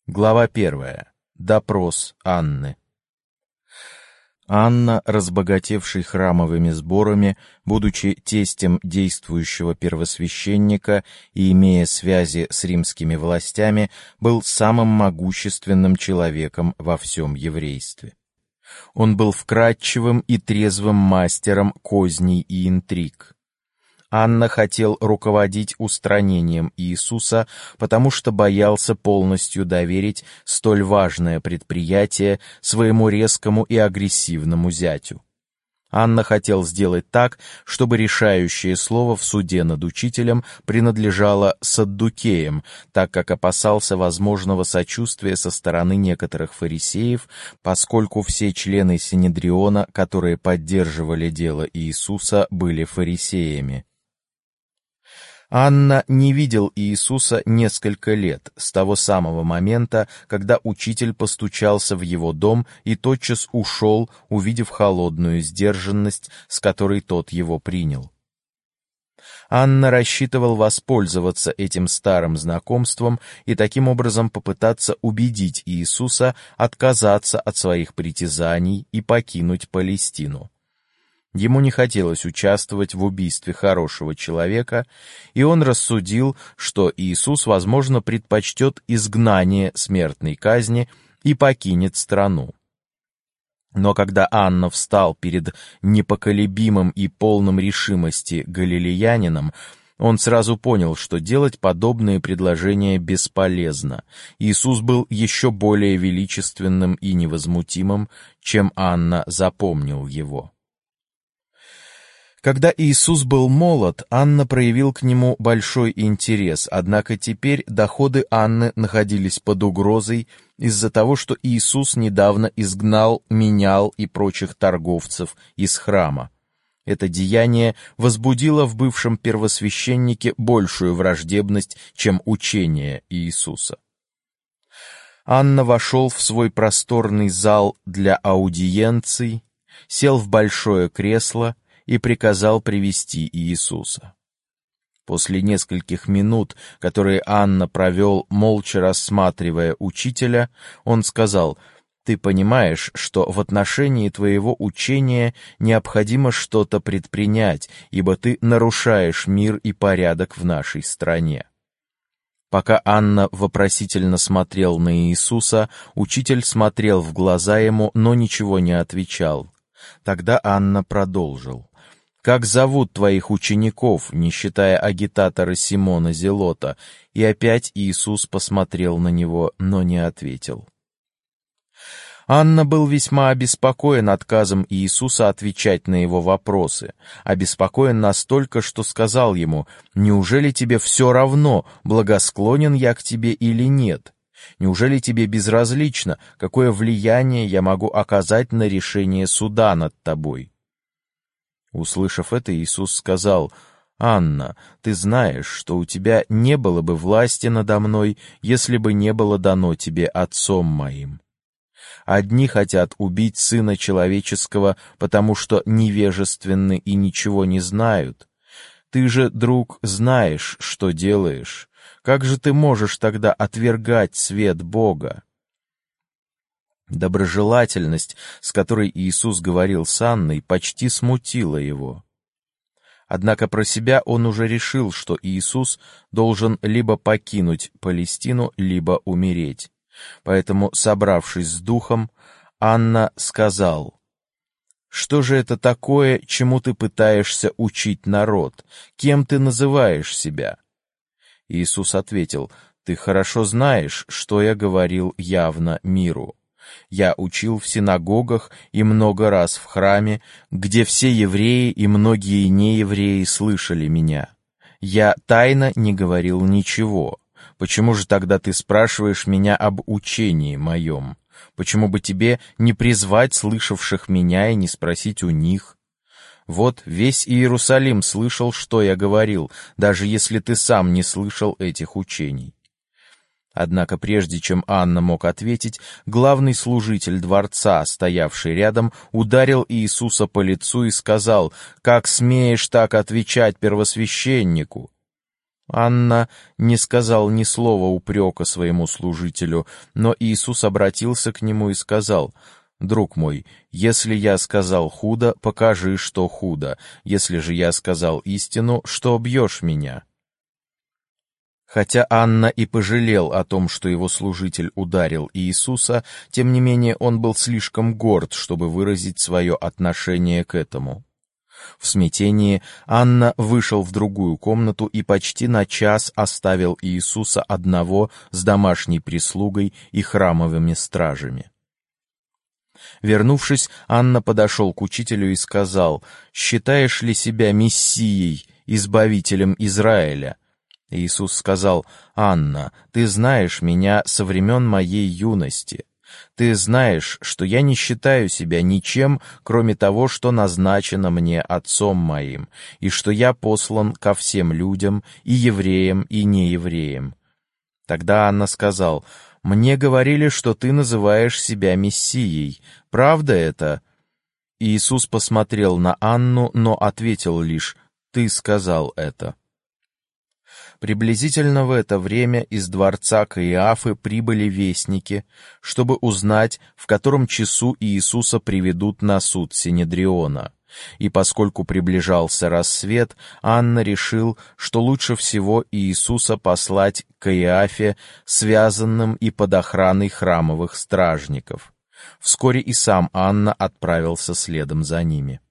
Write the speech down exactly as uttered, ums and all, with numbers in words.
Глава первая. Допрос Анны. Анна, разбогатевший храмовыми сборами, будучи тестем действующего первосвященника и имея связи с римскими властями, был самым могущественным человеком во всем еврействе. Он был вкрадчивым и трезвым мастером козней и интриг. Анна хотел руководить устранением Иисуса, потому что боялся полностью доверить столь важное предприятие своему резкому и агрессивному зятю. Анна хотел сделать так, чтобы решающее слово в суде над учителем принадлежало саддукеям, так как опасался возможного сочувствия со стороны некоторых фарисеев, поскольку все члены Синедриона, которые поддерживали дело Иисуса, были фарисеями. Анна не видел Иисуса несколько лет, с того самого момента, когда учитель постучался в его дом и тотчас ушел, увидев холодную сдержанность, с которой тот его принял. Анна рассчитывал воспользоваться этим старым знакомством и таким образом попытаться убедить Иисуса отказаться от своих притязаний и покинуть Палестину. Ему не хотелось участвовать в убийстве хорошего человека, и он рассудил, что Иисус, возможно, предпочтет изгнание смертной казни и покинет страну. Но когда Анна встал перед непоколебимым и полным решимости галилеянином, он сразу понял, что делать подобные предложения бесполезно. Иисус был еще более величественным и невозмутимым, чем Анна запомнил его. Когда Иисус был молод, Анна проявил к нему большой интерес, однако теперь доходы Анны находились под угрозой из-за того, что Иисус недавно изгнал менял и прочих торговцев из храма. Это деяние возбудило в бывшем первосвященнике большую враждебность, чем учение Иисуса. Анна вошел в свой просторный зал для аудиенций, сел в большое кресло и приказал привести Иисуса. После нескольких минут, которые Анна провел, молча рассматривая учителя, он сказал: «Ты понимаешь, что в отношении твоего учения необходимо что-то предпринять, ибо ты нарушаешь мир и порядок в нашей стране». Пока Анна вопросительно смотрел на Иисуса, учитель смотрел в глаза ему, но ничего не отвечал. Тогда Анна продолжил: «Как зовут твоих учеников, не считая агитатора Симона Зелота?» И опять Иисус посмотрел на него, но не ответил. Анна был весьма обеспокоен отказом Иисуса отвечать на его вопросы, обеспокоен настолько, что сказал ему: «Неужели тебе все равно, благосклонен я к тебе или нет? Неужели тебе безразлично, какое влияние я могу оказать на решение суда над тобой?» Услышав это, Иисус сказал: «Анна, ты знаешь, что у тебя не было бы власти надо мной, если бы не было дано тебе Отцом моим. Одни хотят убить Сына Человеческого, потому что невежественны и ничего не знают. Ты же, друг, знаешь, что делаешь. Как же ты можешь тогда отвергать свет Бога?» Доброжелательность, с которой Иисус говорил с Анной, почти смутила его. Однако про себя он уже решил, что Иисус должен либо покинуть Палестину, либо умереть. Поэтому, собравшись с духом, Анна сказал: «Что же это такое, чему ты пытаешься учить народ? Кем ты называешь себя?» Иисус ответил: «Ты хорошо знаешь, что я говорил явно миру. Я учил в синагогах и много раз в храме, где все евреи и многие неевреи слышали меня. Я тайно не говорил ничего. Почему же тогда ты спрашиваешь меня об учении моем? Почему бы тебе не призвать слышавших меня и не спросить у них? Вот весь Иерусалим слышал, что я говорил, даже если ты сам не слышал этих учений». Однако прежде чем Анна мог ответить, главный служитель дворца, стоявший рядом, ударил Иисуса по лицу и сказал: «Как смеешь так отвечать первосвященнику?» Анна не сказал ни слова упрека своему служителю, но Иисус обратился к нему и сказал: «Друг мой, если я сказал худо, покажи, что худо. Если же я сказал истину, что бьешь меня?» Хотя Анна и пожалел о том, что его служитель ударил Иисуса, тем не менее он был слишком горд, чтобы выразить свое отношение к этому. В смятении Анна вышел в другую комнату и почти на час оставил Иисуса одного с домашней прислугой и храмовыми стражами. Вернувшись, Анна подошел к учителю и сказал: «Считаешь ли себя Мессией, избавителем Израиля?» Иисус сказал: «Анна, ты знаешь меня со времен моей юности. Ты знаешь, что я не считаю себя ничем, кроме того, что назначено мне Отцом моим, и что я послан ко всем людям, и евреям, и неевреям». Тогда Анна сказал: «Мне говорили, что ты называешь себя Мессией. Правда это?» Иисус посмотрел на Анну, но ответил лишь: «Ты сказал это». Приблизительно в это время из дворца Каиафы прибыли вестники, чтобы узнать, в котором часу Иисуса приведут на суд Синедриона. И поскольку приближался рассвет, Анна решил, что лучше всего Иисуса послать к Каиафе, связанным и под охраной храмовых стражников. Вскоре и сам Анна отправился следом за ними.